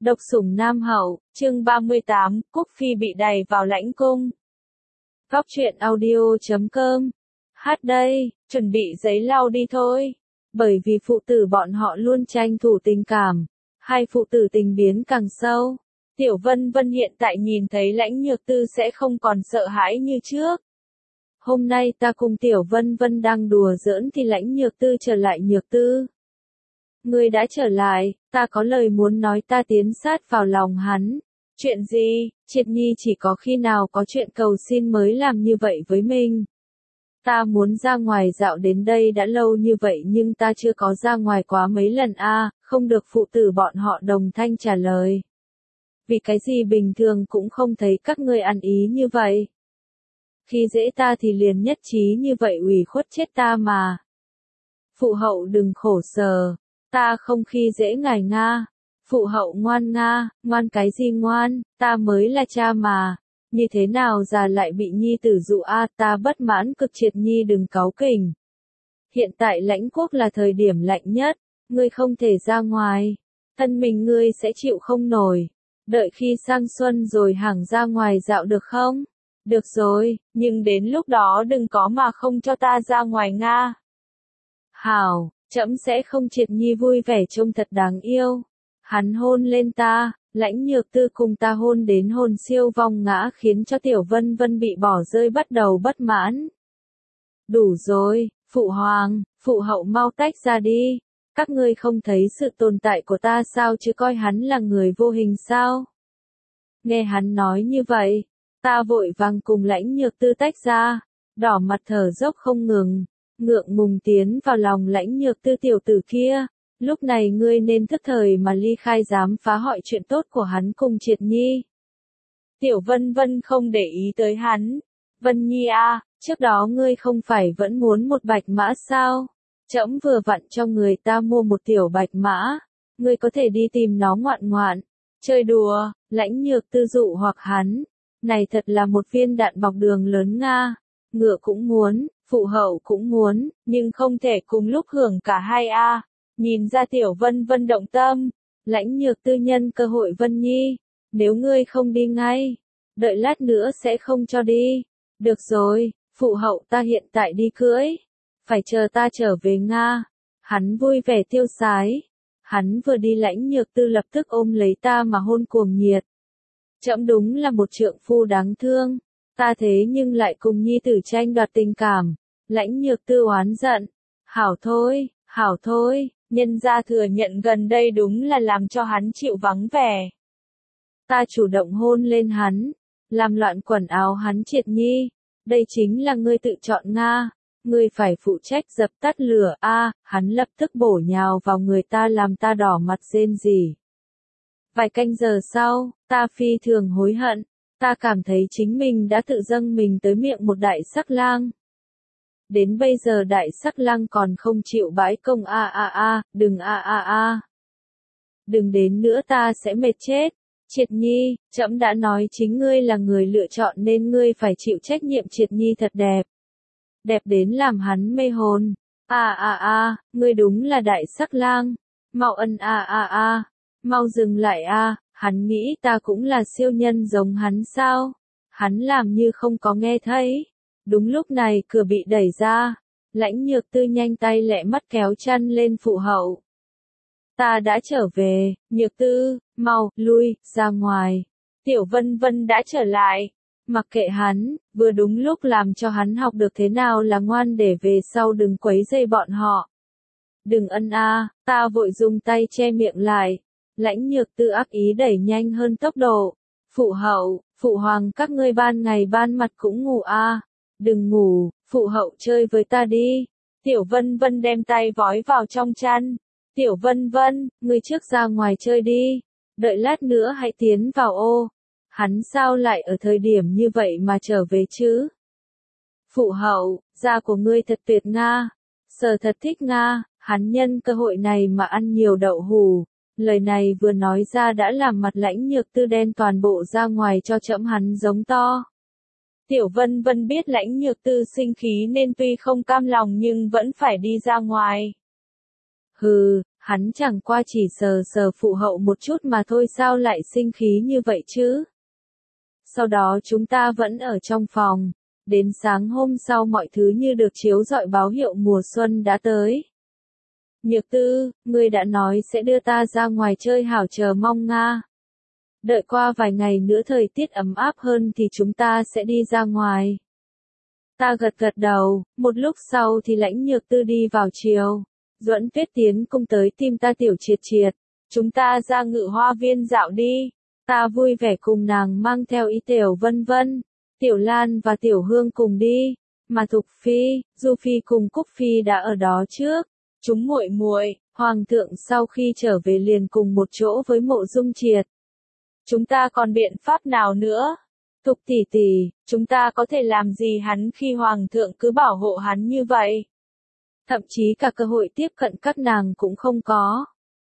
Độc sủng Nam Hậu, chương 38, Cúc Phi bị đày vào lãnh cung. Góc truyện audio.com. Hát đây, chuẩn bị giấy lau đi thôi. Bởi vì phụ tử bọn họ luôn tranh thủ tình cảm, hai phụ tử tình biến càng sâu. Tiểu Vân Vân hiện tại nhìn thấy Lãnh Nhược Tư sẽ không còn sợ hãi như trước. Hôm nay ta cùng Tiểu Vân Vân đang đùa giỡn thì Lãnh Nhược Tư trở lại. Nhược Tư, ngươi đã trở lại, ta có lời muốn nói. Ta tiến sát vào lòng hắn. Chuyện gì? Triệt Nhi chỉ có khi nào có chuyện cầu xin mới làm như vậy với mình. Ta muốn ra ngoài dạo đến đây đã lâu như vậy nhưng ta chưa có ra ngoài quá mấy lần a. Không được. Phụ tử bọn họ đồng thanh trả lời. Vì cái gì bình thường cũng không thấy các ngươi ăn ý như vậy. Khi dễ ta thì liền nhất trí như vậy, ủy khuất chết ta mà. Phụ hậu đừng khổ sở, ta không khi dễ ngài Nga. Phụ hậu ngoan Nga, ngoan cái gì ngoan, ta mới là cha mà. Như thế nào già lại bị nhi tử dụ a, ta bất mãn cực. Triệt Nhi đừng cáu kỉnh. Hiện tại lãnh quốc là thời điểm lạnh nhất, ngươi không thể ra ngoài. Thân mình ngươi sẽ chịu không nổi. Đợi khi sang xuân rồi hẳn ra ngoài dạo được không? Được rồi, nhưng đến lúc đó đừng có mà không cho ta ra ngoài Nga. Hảo, trẫm sẽ không. Triệt Nhi vui vẻ trông thật đáng yêu. Hắn hôn lên ta, Lãnh Nhược Tư cùng ta hôn đến hồn siêu vong ngã khiến cho Tiểu Vân Vân bị bỏ rơi bắt đầu bất mãn. Đủ rồi, phụ hoàng, phụ hậu mau tách ra đi. Các ngươi không thấy sự tồn tại của ta sao chứ coi hắn là người vô hình sao? Nghe hắn nói như vậy, ta vội vàng cùng Lãnh Nhược Tư tách ra, đỏ mặt thở dốc không ngừng, ngượng ngùng tiến vào lòng Lãnh Nhược Tư. Tiểu tử kia, lúc này ngươi nên thức thời mà ly khai, dám phá hoại chuyện tốt của hắn cùng Triệt Nhi. Tiểu Vân Vân không để ý tới hắn. Vân Nhi a, trước đó ngươi không phải vẫn muốn một bạch mã sao? Trẫm vừa vặn cho người ta mua một tiểu bạch mã, ngươi có thể đi tìm nó ngoạn ngoạn, chơi đùa. Lãnh Nhược Tư dụ hoặc hắn, này thật là một viên đạn bọc đường lớn Nga. Ngựa cũng muốn, phụ hậu cũng muốn, nhưng không thể cùng lúc hưởng cả hai a. Nhìn ra Tiểu Vân Vân động tâm, Lãnh Nhược Tư nhân cơ hội. Vân Nhi, nếu ngươi không đi ngay, đợi lát nữa sẽ không cho đi. Được rồi, phụ hậu, ta hiện tại đi cưỡi, phải chờ ta trở về Nga. Hắn vui vẻ tiêu sái. Hắn vừa đi Lãnh Nhược Tư lập tức ôm lấy ta mà hôn cuồng nhiệt. Trẫm đúng là một trượng phu đáng thương, ta thế nhưng lại cùng nhi tử tranh đoạt tình cảm. Lãnh Nhược Tư oán giận. Hảo thôi, nhân gia thừa nhận gần đây đúng là làm cho hắn chịu vắng vẻ. Ta chủ động hôn lên hắn, làm loạn quần áo hắn. Triệt Nhi, đây chính là ngươi tự chọn Nga. Ngươi phải phụ trách dập tắt lửa a. Hắn lập tức bổ nhào vào người ta làm ta đỏ mặt rên rỉ. Vài canh giờ sau, ta phi thường hối hận. Ta cảm thấy chính mình đã tự dâng mình tới miệng một đại sắc lang. Đến bây giờ đại sắc lang còn không chịu bãi công đừng đừng đến nữa, ta sẽ mệt chết. Triệt Nhi, trẫm đã nói chính ngươi là người lựa chọn nên ngươi phải chịu trách nhiệm. Triệt Nhi thật đẹp. Đẹp đến làm hắn mê hồn. Ngươi đúng là đại sắc lang. Mau ân mau dừng lại hắn nghĩ ta cũng là siêu nhân giống hắn sao? Hắn làm như không có nghe thấy. Đúng lúc này cửa bị đẩy ra. Lãnh Nhược Tư nhanh tay lẹ mắt kéo chăn lên. Phụ hậu, ta đã trở về. Nhược Tư, mau, lui, ra ngoài. Tiểu Vân Vân đã trở lại. Mặc kệ hắn, vừa đúng lúc làm cho hắn học được thế nào là ngoan để về sau đừng quấy rầy bọn họ. Đừng ân ta vội dùng tay che miệng lại. Lãnh Nhược Tư ác ý đẩy nhanh hơn tốc độ. Phụ hậu, phụ hoàng, các ngươi ban ngày ban mặt cũng ngủ Đừng ngủ, phụ hậu chơi với ta đi. Tiểu Vân Vân đem tay vói vào trong chăn. Tiểu Vân Vân, ngươi trước ra ngoài chơi đi. Đợi lát nữa hãy tiến vào ô. Hắn sao lại ở thời điểm như vậy mà trở về chứ? Phụ hậu, da của ngươi thật tuyệt Nga. Sờ thật thích Nga. Hắn nhân cơ hội này mà ăn nhiều đậu hù. Lời này vừa nói ra đã làm mặt Lãnh Nhược Tư đen toàn bộ. Ra ngoài cho trẫm. Hắn giống to. Tiểu Vân Vân biết Lãnh Nhược Tư sinh khí nên tuy không cam lòng nhưng vẫn phải đi ra ngoài. Hừ, Hắn chẳng qua chỉ sờ sờ phụ hậu một chút mà thôi, sao lại sinh khí như vậy chứ? Sau đó chúng ta vẫn ở trong phòng. Đến sáng hôm sau mọi thứ như được chiếu rọi, báo hiệu mùa xuân đã tới. Nhược Tư, ngươi đã nói sẽ đưa ta ra ngoài chơi, hảo chờ mong nga. Đợi qua vài ngày nữa thời tiết ấm áp hơn thì chúng ta sẽ đi ra ngoài. Ta gật gật đầu, một lúc sau thì Lãnh Nhược Tư đi vào chiều. Duẫn Tuyết tiến cung tới tìm ta. Tiểu Triệt Triệt, chúng ta ra Ngự Hoa Viên dạo đi. Ta vui vẻ cùng nàng mang theo ý Tiểu Vân Vân, Tiểu Lan và Tiểu Hương cùng đi, mà Thục Phi, Du Phi cùng Cúc Phi đã ở đó trước. Chúng muội muội, Hoàng thượng sau khi trở về liền cùng một chỗ với Mộ Dung Triệt. Chúng ta còn biện pháp nào nữa? Thục tỷ tỷ, chúng ta có thể làm gì hắn khi Hoàng thượng cứ bảo hộ hắn như vậy? Thậm chí cả cơ hội tiếp cận các nàng cũng không có.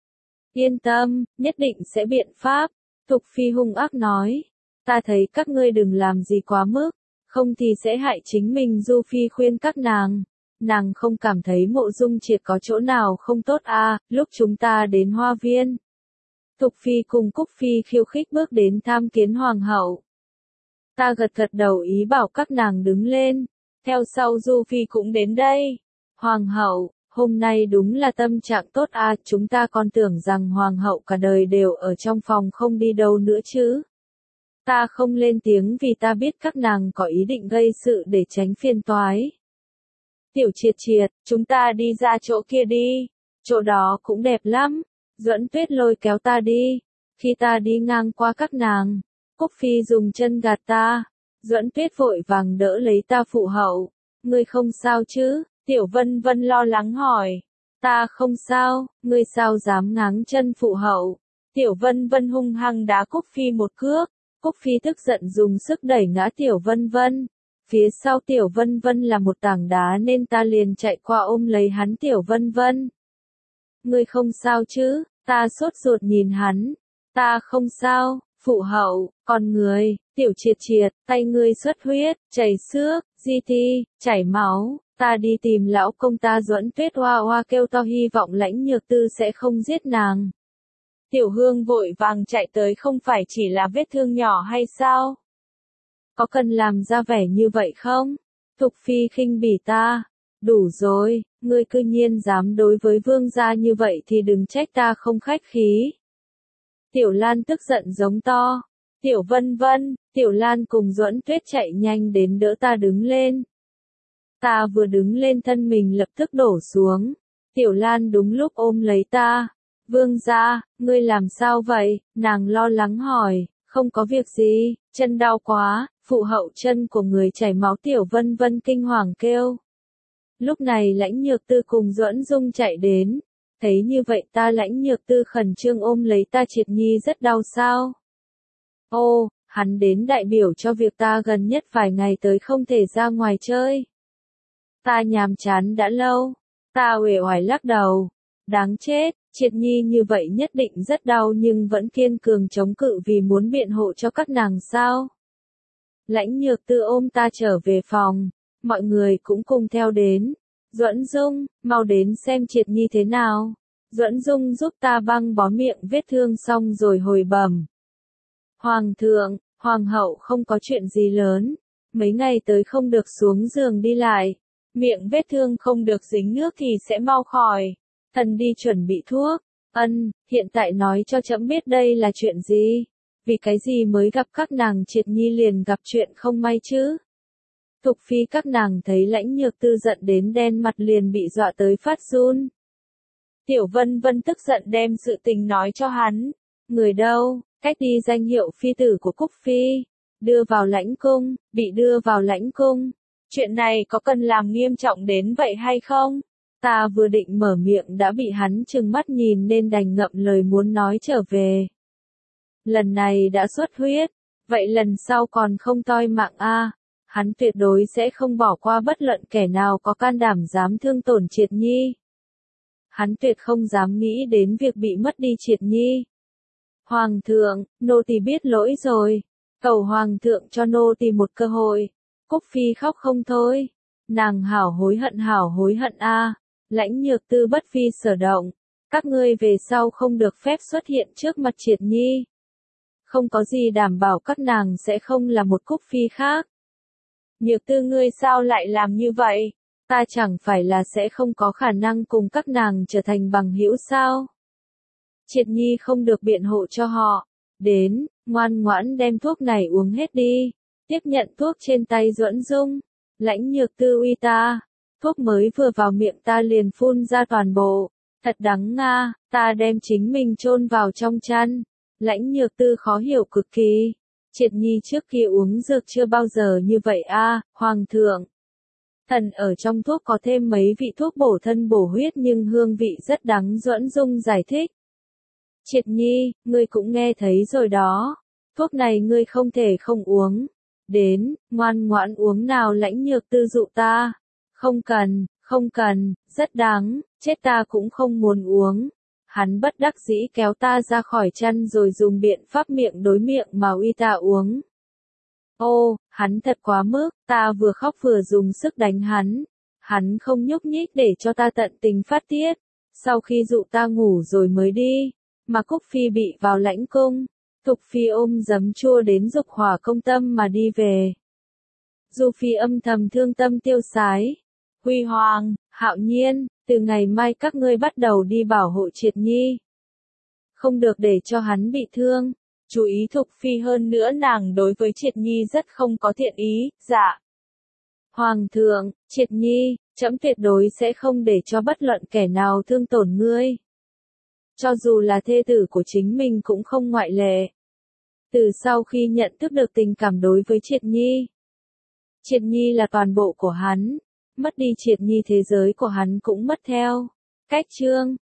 Yên tâm, nhất định sẽ biện pháp. Thục Phi hung ác nói. Ta thấy các ngươi đừng làm gì quá mức, không thì sẽ hại chính mình. Du Phi khuyên các nàng. Nàng không cảm thấy Mộ Dung Triệt có chỗ nào không tốt à, lúc chúng ta đến Hoa Viên. Thục Phi cùng Cúc Phi khiêu khích bước đến tham kiến Hoàng hậu. Ta gật gật đầu ý bảo các nàng đứng lên. Theo sau Du Phi cũng đến đây. Hoàng hậu, hôm nay đúng là tâm trạng tốt à, chúng ta còn tưởng rằng Hoàng hậu cả đời đều ở trong phòng không đi đâu nữa chứ. Ta không lên tiếng vì ta biết các nàng có ý định gây sự để tránh phiền toái. Tiểu Triệt Triệt, chúng ta đi ra chỗ kia đi, chỗ đó cũng đẹp lắm. Duẫn Tuyết lôi kéo ta đi. Khi ta đi ngang qua các nàng, Cúc Phi dùng chân gạt ta. Duẫn Tuyết vội vàng đỡ lấy ta. Phụ hậu, ngươi không sao chứ? Tiểu Vân Vân lo lắng hỏi. Ta không sao, ngươi sao dám ngáng chân phụ hậu? Tiểu Vân Vân hung hăng đá Cúc Phi một cước. Cúc Phi tức giận dùng sức đẩy ngã Tiểu Vân Vân. Phía sau Tiểu Vân Vân là một tảng đá nên ta liền chạy qua ôm lấy hắn. Tiểu Vân Vân, ngươi không sao chứ? Ta sốt ruột nhìn hắn. Ta không sao, phụ hậu, còn người, Tiểu Triệt Triệt, tay ngươi xuất huyết, chảy xước, di ti, chảy máu. Ta đi tìm lão công ta. Duẫn Tuyết hoa hoa kêu to hy vọng Lãnh Nhược Tư sẽ không giết nàng. Tiểu Hương vội vàng chạy tới. Không phải chỉ là vết thương nhỏ hay sao? Có cần làm ra vẻ như vậy không? Thục Phi khinh bỉ ta. Đủ rồi, ngươi cư nhiên dám đối với vương gia như vậy thì đừng trách ta không khách khí. Tiểu Lan tức giận giống to. Tiểu Vân Vân, Tiểu Lan cùng Duẫn Tuyết chạy nhanh đến đỡ ta đứng lên. Ta vừa đứng lên thân mình lập tức đổ xuống. Tiểu Lan đúng lúc ôm lấy ta. Vương gia, ngươi làm sao vậy? Nàng lo lắng hỏi. Không có việc gì, chân đau quá, phụ hậu, chân của người chảy máu. Tiểu Vân Vân kinh hoàng kêu. Lúc này Lãnh Nhược Tư cùng Duẫn Dung chạy đến. Thấy như vậy ta Lãnh Nhược Tư khẩn trương ôm lấy ta. Triệt Nhi rất đau sao? Ô, hắn đến đại biểu cho việc ta gần nhất vài ngày tới không thể ra ngoài chơi. Ta nhàm chán đã lâu. Ta uể oải lắc đầu. Đáng chết, Triệt Nhi như vậy nhất định rất đau nhưng vẫn kiên cường chống cự vì muốn biện hộ cho các nàng sao? Lãnh Nhược Tư ôm ta trở về phòng. Mọi người cũng cùng theo đến. Duẫn Dung, mau đến xem Triệt Nhi thế nào. Duẫn Dung giúp ta băng bó miệng vết thương xong rồi hồi bẩm. Hoàng thượng, Hoàng hậu không có chuyện gì lớn. Mấy ngày tới không được xuống giường đi lại. Miệng vết thương không được dính nước thì sẽ mau khỏi. Thần đi chuẩn bị thuốc. Ân, hiện tại nói cho trẫm biết đây là chuyện gì. Vì cái gì mới gặp các nàng Triệt Nhi liền gặp chuyện không may chứ? Thục Phi các nàng thấy Lãnh Nhược Tư giận đến đen mặt liền bị dọa tới phát run. Tiểu Vân Vân tức giận đem sự tình nói cho hắn. Người đâu? Cách đi danh hiệu phi tử của Cúc Phi. Đưa vào lãnh cung, bị đưa vào lãnh cung. Chuyện này có cần làm nghiêm trọng đến vậy hay không? Ta vừa định mở miệng đã bị hắn trừng mắt nhìn nên đành ngậm lời muốn nói trở về. Lần này đã xuất huyết, vậy lần sau còn không toi mạng a? Hắn tuyệt đối sẽ không bỏ qua bất luận kẻ nào có can đảm dám thương tổn Triệt Nhi. Hắn tuyệt không dám nghĩ đến việc bị mất đi Triệt Nhi. Hoàng thượng, nô tỳ biết lỗi rồi. Cầu Hoàng thượng cho nô tỳ một cơ hội. Cúc Phi khóc không thôi. Nàng hảo hối hận a. Lãnh Nhược Tư bất phi sở động. Các ngươi về sau không được phép xuất hiện trước mặt Triệt Nhi. Không có gì đảm bảo các nàng sẽ không là một Cúc Phi khác. Nhược Tư ngươi sao lại làm như vậy? Ta chẳng phải là sẽ không có khả năng cùng các nàng trở thành bằng hữu sao? Triệt Nhi không được biện hộ cho họ. Đến, ngoan ngoãn đem thuốc này uống hết đi. Tiếp nhận thuốc trên tay Duẫn Dung. Lãnh Nhược Tư uy ta. Thuốc mới vừa vào miệng ta liền phun ra toàn bộ. Thật đắng nga, ta đem chính mình chôn vào trong chăn. Lãnh Nhược Tư khó hiểu cực kỳ. Triệt Nhi trước kia uống dược chưa bao giờ như vậy a, Hoàng thượng. Thần ở trong thuốc có thêm mấy vị thuốc bổ thân bổ huyết nhưng hương vị rất đắng. Duẫn Dung giải thích. Triệt Nhi, ngươi cũng nghe thấy rồi đó. Thuốc này ngươi không thể không uống. Đến, ngoan ngoãn uống nào. Lãnh Nhược Tư dụ ta. Không cần, rất đắng, chết ta cũng không muốn uống. Hắn bất đắc dĩ kéo ta ra khỏi chăn rồi dùng biện pháp miệng đối miệng mà uy ta uống. Ô, hắn thật quá mức, ta vừa khóc vừa dùng sức đánh hắn. Hắn không nhúc nhích để cho ta tận tình phát tiết. Sau khi dụ ta ngủ rồi mới đi. Mà Cúc Phi bị vào lãnh cung. Thục Phi ôm giấm chua đến dục hỏa công tâm mà đi về. Du Phi âm thầm thương tâm tiêu sái. Huy Hoàng, Hạo Nhiên, từ ngày mai các ngươi bắt đầu đi bảo hộ Triệt Nhi. Không được để cho hắn bị thương. Chú ý Thục Phi hơn nữa nàng đối với Triệt Nhi rất không có thiện ý, dạ. Hoàng thượng, Triệt Nhi, trẫm tuyệt đối sẽ không để cho bất luận kẻ nào thương tổn ngươi. Cho dù là thê tử của chính mình cũng không ngoại lệ. Từ sau khi nhận thức được tình cảm đối với Triệt Nhi là toàn bộ của hắn. Mất đi Triệt Nhi thế giới của hắn cũng mất theo. Cách chương